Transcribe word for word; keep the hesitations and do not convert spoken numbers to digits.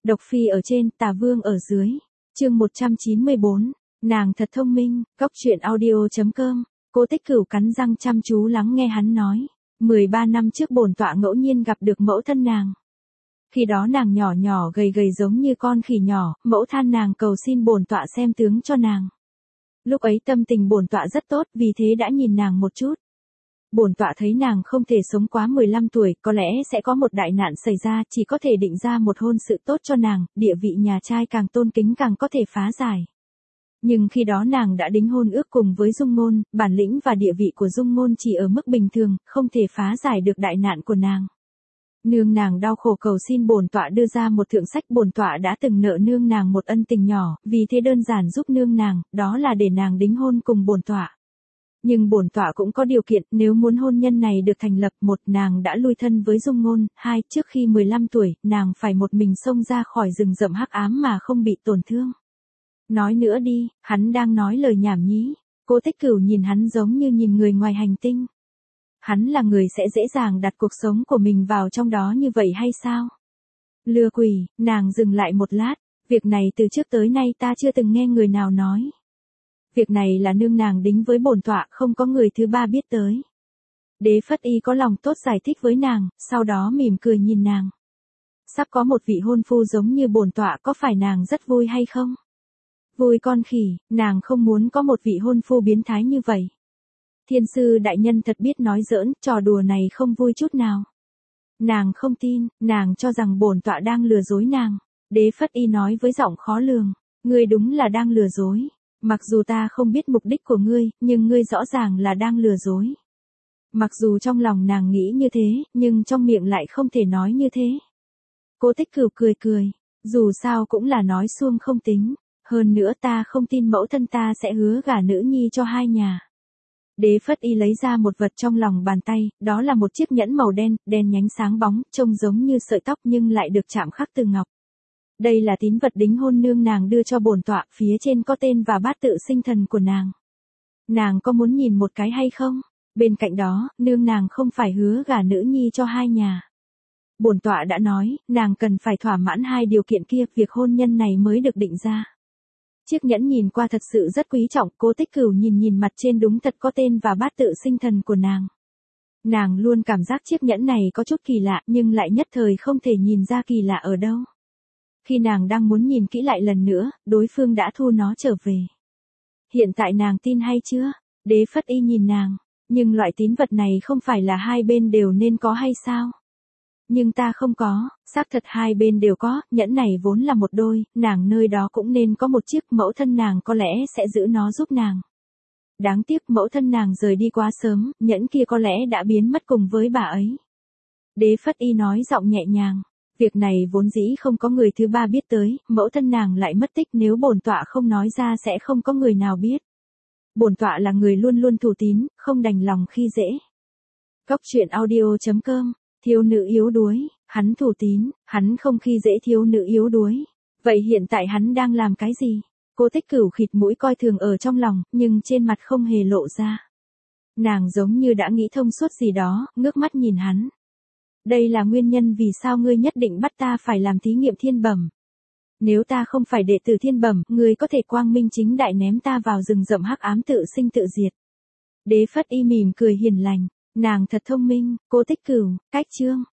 Độc phi ở trên, tà vương ở dưới. Chương một trăm chín mươi bốn, nàng thật thông minh. Cốc truyện audio chấm com. Cố Tích Cửu cắn răng chăm chú lắng nghe hắn nói. mười ba năm trước bổn tọa ngẫu nhiên gặp được mẫu thân nàng. Khi đó nàng nhỏ nhỏ gầy gầy giống như con khỉ nhỏ, mẫu than nàng cầu xin bổn tọa xem tướng cho nàng. Lúc ấy tâm tình bổn tọa rất tốt, vì thế đã nhìn nàng một chút. Bổn tọa thấy nàng không thể sống quá mười lăm tuổi, có lẽ sẽ có một đại nạn xảy ra, chỉ có thể định ra một hôn sự tốt cho nàng, địa vị nhà trai càng tôn kính càng có thể phá giải. Nhưng khi đó nàng đã đính hôn ước cùng với Dung Ngôn, bản lĩnh và địa vị của Dung Ngôn chỉ ở mức bình thường, không thể phá giải được đại nạn của nàng. Nương nàng đau khổ cầu xin bổn tọa đưa ra một thượng sách, bổn tọa đã từng nợ nương nàng một ân tình nhỏ, vì thế đơn giản giúp nương nàng, đó là để nàng đính hôn cùng bổn tọa. Nhưng bổn tọa cũng có điều kiện, nếu muốn hôn nhân này được thành lập, một, nàng đã lui thân với Dung Ngôn, hai, trước khi mười lăm tuổi, nàng phải một mình xông ra khỏi rừng rậm hắc ám mà không bị tổn thương. Nói nữa đi, hắn đang nói lời nhảm nhí. Cố Tích Cửu nhìn hắn giống như nhìn người ngoài hành tinh. Hắn là người sẽ dễ dàng đặt cuộc sống của mình vào trong đó như vậy hay sao? Lừa quỷ. Nàng dừng lại một lát. Việc này từ trước tới nay ta chưa từng nghe người nào nói. Việc này là nương nàng đính với bổn tọa, không có người thứ ba biết tới. Đế Phất Y có lòng tốt giải thích với nàng, sau đó mỉm cười nhìn nàng. Sắp có một vị hôn phu giống như bổn tọa, có phải nàng rất vui hay không? Vui con khỉ, nàng không muốn có một vị hôn phu biến thái như vậy. Thiên sư đại nhân thật biết nói giỡn, trò đùa này không vui chút nào. Nàng không tin, nàng cho rằng bổn tọa đang lừa dối nàng. Đế Phất Y nói với giọng khó lường, ngươi đúng là đang lừa dối. Mặc dù ta không biết mục đích của ngươi, nhưng ngươi rõ ràng là đang lừa dối. Mặc dù trong lòng nàng nghĩ như thế, nhưng trong miệng lại không thể nói như thế. Cố Tích Cửu cười cười, dù sao cũng là nói suông không tính. Hơn nữa ta không tin mẫu thân ta sẽ hứa gả nữ nhi cho hai nhà. Đế Phất Y lấy ra một vật trong lòng bàn tay, đó là một chiếc nhẫn màu đen, đen nhánh sáng bóng, trông giống như sợi tóc nhưng lại được chạm khắc từ ngọc. Đây là tín vật đính hôn nương nàng đưa cho bổn tọa, phía trên có tên và bát tự sinh thần của nàng. Nàng có muốn nhìn một cái hay không? Bên cạnh đó, nương nàng không phải hứa gả nữ nhi cho hai nhà. Bổn tọa đã nói, nàng cần phải thỏa mãn hai điều kiện kia, việc hôn nhân này mới được định ra. Chiếc nhẫn nhìn qua thật sự rất quý trọng, Cố Tích Cửu nhìn nhìn mặt trên đúng thật có tên và bát tự sinh thần của nàng. Nàng luôn cảm giác chiếc nhẫn này có chút kỳ lạ, nhưng lại nhất thời không thể nhìn ra kỳ lạ ở đâu. Khi nàng đang muốn nhìn kỹ lại lần nữa, đối phương đã thu nó trở về. Hiện tại nàng tin hay chưa? Đế Phất Y nhìn nàng, nhưng loại tín vật này không phải là hai bên đều nên có hay sao? Nhưng ta không có, xác thật hai bên đều có, nhẫn này vốn là một đôi, nàng nơi đó cũng nên có một chiếc, mẫu thân nàng có lẽ sẽ giữ nó giúp nàng. Đáng tiếc mẫu thân nàng rời đi quá sớm, nhẫn kia có lẽ đã biến mất cùng với bà ấy. Đế Phất Y nói giọng nhẹ nhàng, việc này vốn dĩ không có người thứ ba biết tới, mẫu thân nàng lại mất tích, nếu bổn tọa không nói ra sẽ không có người nào biết. Bổn tọa là người luôn luôn thủ tín, không đành lòng khi dễ. Cốc truyện audio chấm com. Thiếu nữ yếu đuối, hắn thủ tín, hắn không khi dễ thiếu nữ yếu đuối. Vậy hiện tại hắn đang làm cái gì? Cố Tích Cửu khịt mũi coi thường ở trong lòng, nhưng trên mặt không hề lộ ra. Nàng giống như đã nghĩ thông suốt gì đó, ngước mắt nhìn hắn. Đây là nguyên nhân vì sao ngươi nhất định bắt ta phải làm thí nghiệm thiên bẩm. Nếu ta không phải đệ tử thiên bẩm, ngươi có thể quang minh chính đại ném ta vào rừng rậm hắc ám tự sinh tự diệt. Đế Phất Y mỉm cười hiền lành. Nàng thật thông minh. Cố Tích Cửu, cách chương.